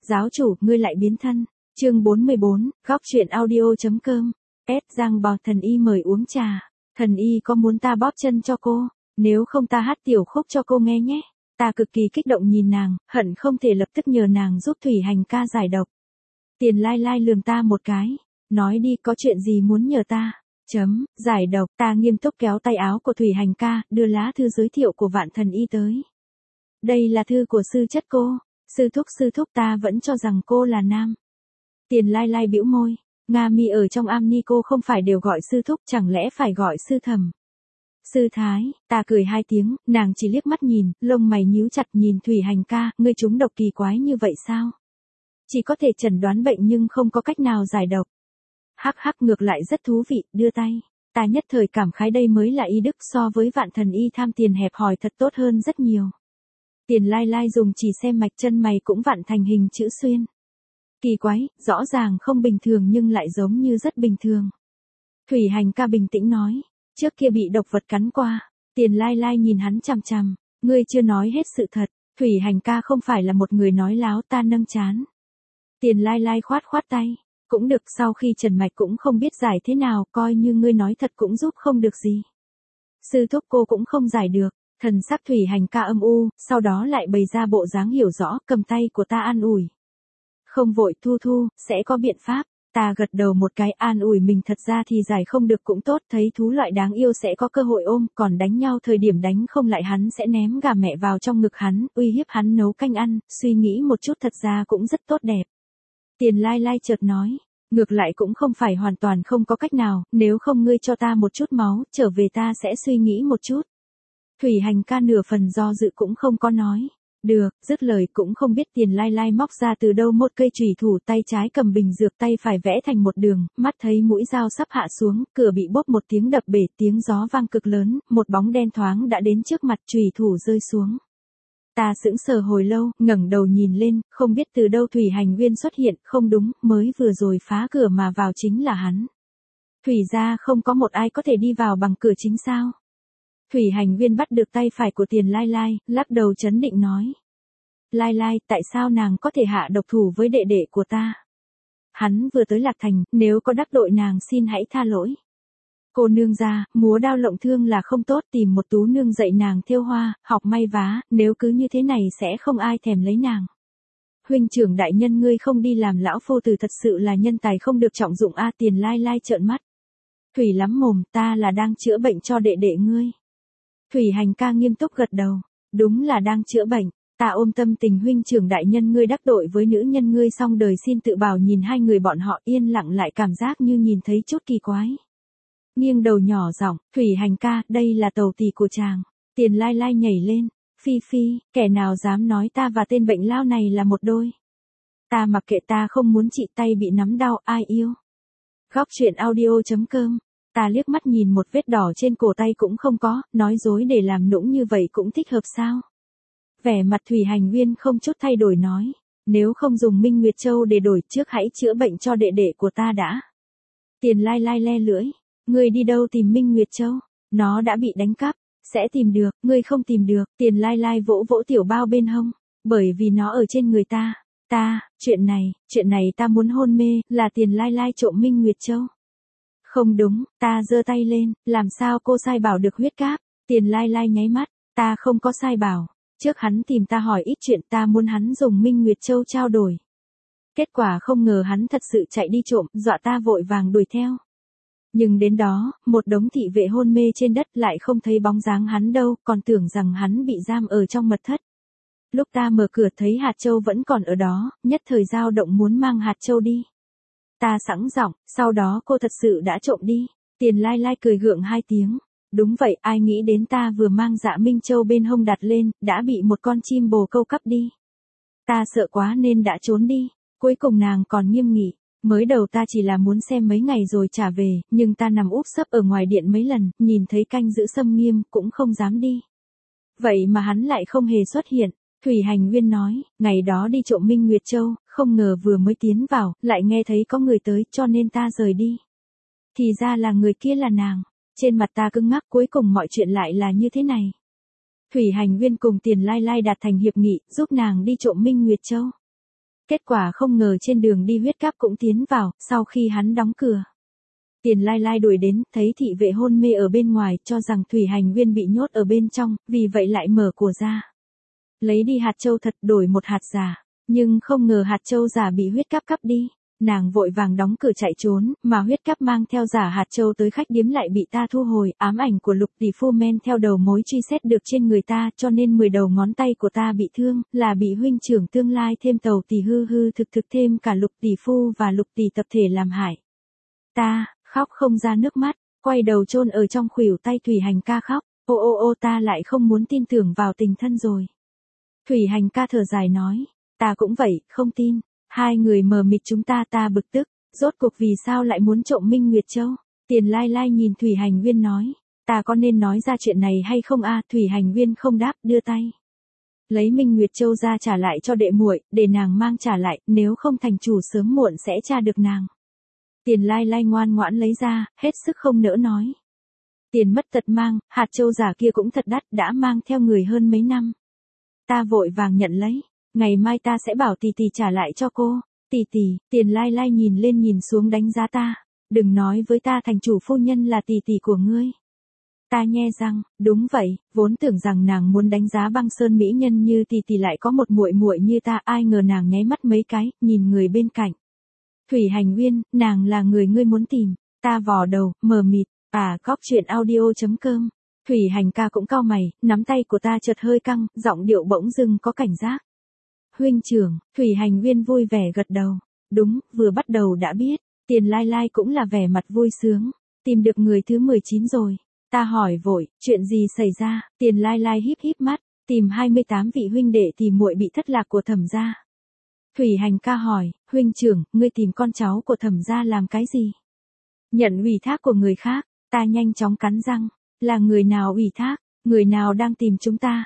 Giáo chủ, ngươi lại biến thân. Chương 44, góc truyện audio.com. Giang Bò thần y mời uống trà. Thần y có muốn ta bóp chân cho cô? Nếu không ta hát tiểu khúc cho cô nghe nhé. Ta cực kỳ kích động nhìn nàng, hận không thể lập tức nhờ nàng giúp Thủy Hành ca giải độc. Tiền Lai Lai lườm ta một cái. Nói đi, có chuyện gì muốn nhờ ta? Giải độc. Ta nghiêm túc kéo tay áo của Thủy Hành ca, đưa lá thư giới thiệu của Vạn Thần Y tới. Đây là thư của sư chất cô. Sư thúc ta vẫn cho rằng cô là nam. Tiền Lai Lai bĩu môi. Nga Mi ở trong am ni cô không phải đều gọi sư thúc, chẳng lẽ phải gọi sư thẩm? Sư thái. Ta cười hai tiếng, nàng chỉ liếc mắt nhìn, lông mày nhíu chặt nhìn Thủy Hành ca, ngươi trúng độc kỳ quái như vậy sao? Chỉ có thể chẩn đoán bệnh nhưng không có cách nào giải độc. Hắc hắc, ngược lại rất thú vị, đưa tay. Ta nhất thời cảm khái đây mới là y đức, so với Vạn Thần Y tham tiền hẹp hòi thật tốt hơn rất nhiều. Tiền Lai Lai dùng chỉ xem mạch chân mày cũng vặn thành hình chữ xuyên. Kỳ quái, rõ ràng không bình thường nhưng lại giống như rất bình thường. Thủy Hành ca bình tĩnh nói, trước kia bị độc vật cắn qua. Tiền Lai Lai nhìn hắn chằm chằm, ngươi chưa nói hết sự thật. Thủy Hành ca không phải là một người nói láo, ta nâng chán. Tiền Lai Lai khoát tay, cũng được, sau khi trần mạch cũng không biết giải thế nào, coi như ngươi nói thật cũng giúp không được gì. Sư thúc cô cũng không giải được. Thần sắc Thủy Hành ca âm u, sau đó lại bày ra bộ dáng hiểu rõ, cầm tay của ta an ủi. Không vội Thu, sẽ có biện pháp. Ta gật đầu một cái, an ủi mình, thật ra thì giải không được cũng tốt, thấy thú loại đáng yêu sẽ có cơ hội ôm, còn đánh nhau thời điểm đánh không lại hắn sẽ ném gà mẹ vào trong ngực hắn, uy hiếp hắn nấu canh ăn, suy nghĩ một chút thật ra cũng rất tốt đẹp. Tiền Lai Lai chợt nói, ngược lại cũng không phải hoàn toàn không có cách nào, nếu không ngươi cho ta một chút máu, trở về ta sẽ suy nghĩ một chút. Thủy Hành ca nửa phần do dự cũng không có nói. Được, dứt lời cũng không biết Tiền Lai Lai móc ra từ đâu một cây chùy thủ, tay trái cầm bình dược, tay phải vẽ thành một đường, mắt thấy mũi dao sắp hạ xuống, cửa bị bốp một tiếng đập bể, tiếng gió vang cực lớn, một bóng đen thoáng đã đến trước mặt, chùy thủ rơi xuống. Ta sững sờ hồi lâu, ngẩng đầu nhìn lên, không biết từ đâu Thủy Hành Viên xuất hiện, không đúng, mới vừa rồi phá cửa mà vào chính là hắn. Thủy gia không có một ai có thể đi vào bằng cửa chính sao? Thủy Hành Viên bắt được tay phải của Tiền Lai Lai, lắc đầu trấn định nói. Lai Lai, tại sao nàng có thể hạ độc thủ với đệ đệ của ta? Hắn vừa tới Lạc Thành, nếu có đắc tội nàng xin hãy tha lỗi. Cô nương gia, múa đao lộng thương là không tốt, tìm một tú nương dạy nàng thêu hoa, học may vá, nếu cứ như thế này sẽ không ai thèm lấy nàng. Huynh trưởng đại nhân, ngươi không đi làm lão phu tử thật sự là nhân tài không được trọng dụng a. Tiền Lai Lai trợn mắt. Thủy lắm mồm, ta là đang chữa bệnh cho đệ đệ ngươi. Thủy Hành ca nghiêm túc gật đầu, đúng là đang chữa bệnh, ta ôm tâm tình huynh trưởng đại nhân ngươi đắc tội với nữ nhân ngươi xong đời xin tự bảo, nhìn hai người bọn họ yên lặng lại cảm giác như nhìn thấy chút kỳ quái. Nghiêng đầu nhỏ giọng, Thủy Hành ca, đây là tàu tỳ của chàng. Tiền Lai Lai nhảy lên, Phi, kẻ nào dám nói ta và tên bệnh lao này là một đôi. Ta mặc kệ, ta không muốn chị, tay bị nắm đau, ai yêu. Góc truyện audio.com. Ta liếc mắt nhìn một vết đỏ trên cổ tay cũng không có, nói dối để làm nũng như vậy cũng thích hợp sao? Vẻ mặt Thủy Hành Viên không chút thay đổi nói, nếu không dùng Minh Nguyệt Châu để đổi, trước hãy chữa bệnh cho đệ đệ của ta đã. Tiền Lai Lai le lưỡi, ngươi đi đâu tìm Minh Nguyệt Châu? Nó đã bị đánh cắp, sẽ tìm được, ngươi không tìm được. Tiền Lai Lai vỗ tiểu bao bên hông, bởi vì nó ở trên người ta. Chuyện này ta muốn hôn mê, là Tiền Lai Lai trộm Minh Nguyệt Châu. Không đúng, ta giơ tay lên, làm sao cô sai bảo được huyết cáp? Tiền Lai Lai nháy mắt, ta không có sai bảo, trước hắn tìm ta hỏi ít chuyện, ta muốn hắn dùng Minh Nguyệt Châu trao đổi. Kết quả không ngờ hắn thật sự chạy đi trộm, dọa ta vội vàng đuổi theo. Nhưng đến đó, một đống thị vệ hôn mê trên đất, lại không thấy bóng dáng hắn đâu, còn tưởng rằng hắn bị giam ở trong mật thất. Lúc ta mở cửa thấy hạt châu vẫn còn ở đó, nhất thời dao động muốn mang hạt châu đi. Ta sẵn giọng, sau đó cô thật sự đã trộm đi. Tiền Lai Lai cười gượng hai tiếng. Đúng vậy, ai nghĩ đến ta vừa mang Dạ Minh Châu bên hông đặt lên, đã bị một con chim bồ câu cắp đi. Ta sợ quá nên đã trốn đi. Cuối cùng nàng còn nghiêm nghị. Mới đầu ta chỉ là muốn xem mấy ngày rồi trả về, nhưng ta nằm úp sấp ở ngoài điện mấy lần, nhìn thấy canh giữ xâm nghiêm, cũng không dám đi. Vậy mà hắn lại không hề xuất hiện. Thủy Hành Viên nói, ngày đó đi trộm Minh Nguyệt Châu, không ngờ vừa mới tiến vào, lại nghe thấy có người tới, cho nên ta rời đi. Thì ra là người kia là nàng. Trên mặt ta cứng ngắc, cuối cùng mọi chuyện lại là như thế này. Thủy Hành Viên cùng Tiền Lai Lai đạt thành hiệp nghị, giúp nàng đi trộm Minh Nguyệt Châu. Kết quả không ngờ trên đường đi huyết cáp cũng tiến vào, sau khi hắn đóng cửa. Tiền Lai Lai đuổi đến, thấy thị vệ hôn mê ở bên ngoài, cho rằng Thủy Hành Nguyên bị nhốt ở bên trong, vì vậy lại mở của ra. Lấy đi hạt châu thật đổi một hạt giả, nhưng không ngờ hạt châu giả bị huyết cáp cắp đi. Nàng vội vàng đóng cửa chạy trốn, mà huyết cáp mang theo giả hạt châu tới khách điếm lại bị ta thu hồi, ám ảnh của Lục tỷ phu men theo đầu mối truy xét được trên người ta, cho nên 10 đầu ngón tay của ta bị thương, là bị huynh trưởng tương lai thêm tàu tỷ hư hư thực thực thêm cả Lục tỷ phu và Lục tỷ tập thể làm hại. Ta khóc không ra nước mắt, quay đầu chôn ở trong khuỷu tay Thủy Hành ca khóc, ô ô ô, ta lại không muốn tin tưởng vào tình thân rồi. Thủy Hành ca thở dài nói, ta cũng vậy, không tin. Hai người mờ mịt chúng ta bực tức, rốt cuộc vì sao lại muốn trộm Minh Nguyệt Châu? Tiền Lai Lai nhìn Thủy Hành Nguyên nói, ta có nên nói ra chuyện này hay không a? Thủy Hành Nguyên không đáp, đưa tay lấy Minh Nguyệt Châu ra trả lại cho đệ muội, để nàng mang trả lại, nếu không thành chủ sớm muộn sẽ tra được nàng. Tiền Lai Lai ngoan ngoãn lấy ra, hết sức không nỡ nói. Tiền mất tật mang, hạt châu giả kia cũng thật đắt, đã mang theo người hơn mấy năm. Ta vội vàng nhận lấy. Ngày mai ta sẽ bảo tỷ tỷ trả lại cho cô. Tỷ tỷ, Tiền Lai Lai nhìn lên nhìn xuống đánh giá ta. Đừng nói với ta thành chủ phu nhân là tỷ tỷ của ngươi. Ta nhe răng, đúng vậy, vốn tưởng rằng nàng muốn đánh giá Băng Sơn mỹ nhân như tỷ tỷ lại có một muội muội như ta, ai ngờ nàng nháy mắt mấy cái, nhìn người bên cạnh. Thủy Hành Nguyên, nàng là người ngươi muốn tìm. Ta vò đầu, mờ mịt, góc chuyện audio.com. Thủy Hành ca cũng cau mày, nắm tay của ta chợt hơi căng, giọng điệu bỗng dưng có cảnh giác. Huynh trưởng, Thủy Hành Nguyên vui vẻ gật đầu. Đúng, vừa bắt đầu đã biết. Tiền Lai Lai cũng là vẻ mặt vui sướng. Tìm được người thứ 19 rồi. Ta hỏi vội, chuyện gì xảy ra? Tiền Lai Lai híp híp mắt, tìm 28 vị huynh đệ tìm muội bị thất lạc của Thẩm gia. Thủy Hành ca hỏi, huynh trưởng, ngươi tìm con cháu của Thẩm gia làm cái gì? Nhận ủy thác của người khác. Ta nhanh chóng cắn răng. Là người nào ủy thác? Người nào đang tìm chúng ta?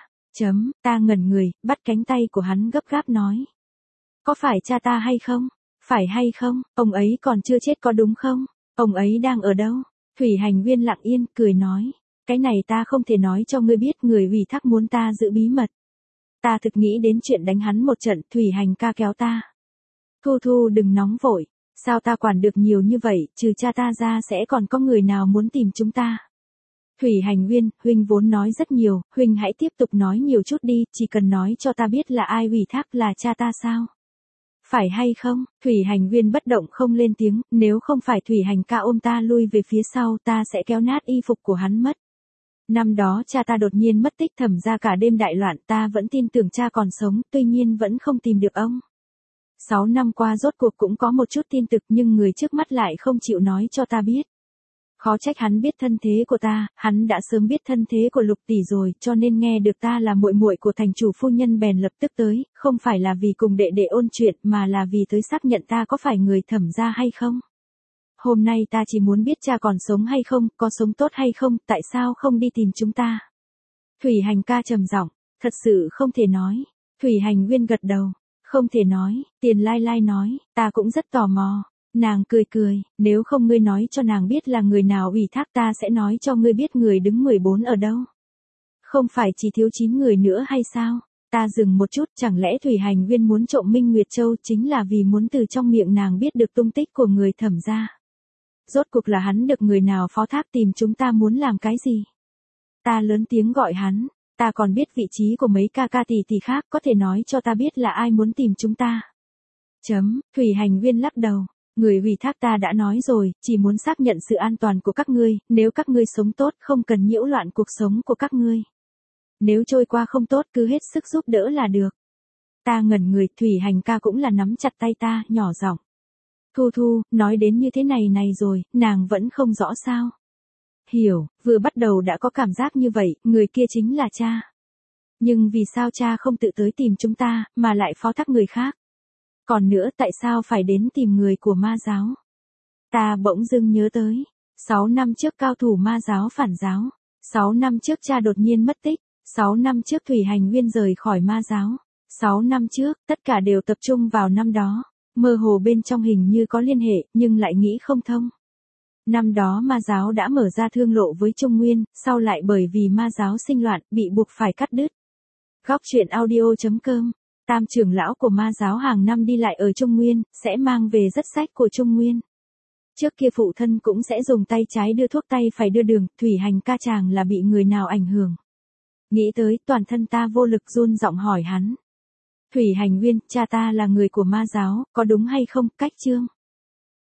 Ta ngẩn người, bắt cánh tay của hắn gấp gáp nói. Có phải cha ta hay không? Phải hay không? Ông ấy còn chưa chết có đúng không? Ông ấy đang ở đâu? Thủy Hành Nguyên lặng yên, cười nói. Cái này ta không thể nói cho ngươi biết, người ủy thác muốn ta giữ bí mật. Ta thực nghĩ đến chuyện đánh hắn một trận, Thủy Hành ca kéo ta. Thu Thu đừng nóng vội. Sao ta quản được nhiều như vậy, trừ cha ta ra sẽ còn có người nào muốn tìm chúng ta? Thủy Hành Nguyên, huynh vốn nói rất nhiều, huynh hãy tiếp tục nói nhiều chút đi, chỉ cần nói cho ta biết là ai ủy thác, là cha ta sao? Phải hay không? Thủy Hành Nguyên bất động không lên tiếng, nếu không phải Thủy Hành ca ôm ta lui về phía sau, ta sẽ kéo nát y phục của hắn mất. Năm đó cha ta đột nhiên mất tích, Thẩm ra cả đêm đại loạn, ta vẫn tin tưởng cha còn sống, tuy nhiên vẫn không tìm được ông. 6 năm qua rốt cuộc cũng có một chút tin tức, nhưng người trước mắt lại không chịu nói cho ta biết. Khó trách hắn biết thân thế của ta, hắn đã sớm biết thân thế của Lục tỷ rồi, cho nên nghe được ta là muội muội của thành chủ phu nhân bèn lập tức tới, không phải là vì cùng đệ đệ ôn chuyện, mà là vì tới xác nhận ta có phải người Thẩm gia hay không. Hôm nay ta chỉ muốn biết cha còn sống hay không, có sống tốt hay không, tại sao không đi tìm chúng ta. Thủy Hành ca trầm giọng, thật sự không thể nói. Thủy Hành Nguyên gật đầu, không thể nói. Tiền Lai Lai nói, ta cũng rất tò mò. Nàng cười cười, nếu không ngươi nói cho nàng biết là người nào ủy thác, ta sẽ nói cho ngươi biết người đứng 14 ở đâu. Không phải chỉ thiếu 9 người nữa hay sao? Ta dừng một chút, chẳng lẽ Thủy Hành Nguyên muốn trộm Minh Nguyệt Châu chính là vì muốn từ trong miệng nàng biết được tung tích của người Thẩm gia? Rốt cuộc là hắn được người nào phó thác tìm chúng ta muốn làm cái gì? Ta lớn tiếng gọi hắn, ta còn biết vị trí của mấy ca ca tỷ tỷ khác, có thể nói cho ta biết là ai muốn tìm chúng ta. Thủy Hành Nguyên lắc đầu. Người ủy thác ta đã nói rồi, chỉ muốn xác nhận sự an toàn của các ngươi, nếu các ngươi sống tốt không cần nhiễu loạn cuộc sống của các ngươi. Nếu trôi qua không tốt cứ hết sức giúp đỡ là được. Ta ngẩn người, Thủy Hành ca cũng là nắm chặt tay ta, nhỏ giọng. Thu Thu, nói đến như thế này rồi, nàng vẫn không rõ sao. Hiểu, vừa bắt đầu đã có cảm giác như vậy, người kia chính là cha. Nhưng vì sao cha không tự tới tìm chúng ta, mà lại phó thác người khác? Còn nữa, tại sao phải đến tìm người của ma giáo? Ta bỗng dưng nhớ tới. 6 năm trước cao thủ ma giáo phản giáo. 6 năm trước cha đột nhiên mất tích. 6 năm trước Thủy Hành Nguyên rời khỏi ma giáo. 6 năm trước, tất cả đều tập trung vào năm đó. Mơ hồ bên trong hình như có liên hệ, nhưng lại nghĩ không thông. Năm đó ma giáo đã mở ra thương lộ với Trung Nguyên, sau lại bởi vì ma giáo sinh loạn, bị buộc phải cắt đứt. Góc chuyện audio.com Tam trưởng lão của ma giáo hàng năm đi lại ở Trung Nguyên, sẽ mang về rất sách của Trung Nguyên. Trước kia phụ thân cũng sẽ dùng tay trái đưa thuốc tay phải đưa đường, Thủy Hành ca chàng là bị người nào ảnh hưởng. Nghĩ tới, toàn thân ta vô lực run giọng hỏi hắn. Thủy Hành Nguyên, cha ta là người của ma giáo, có đúng hay không? Cách chương.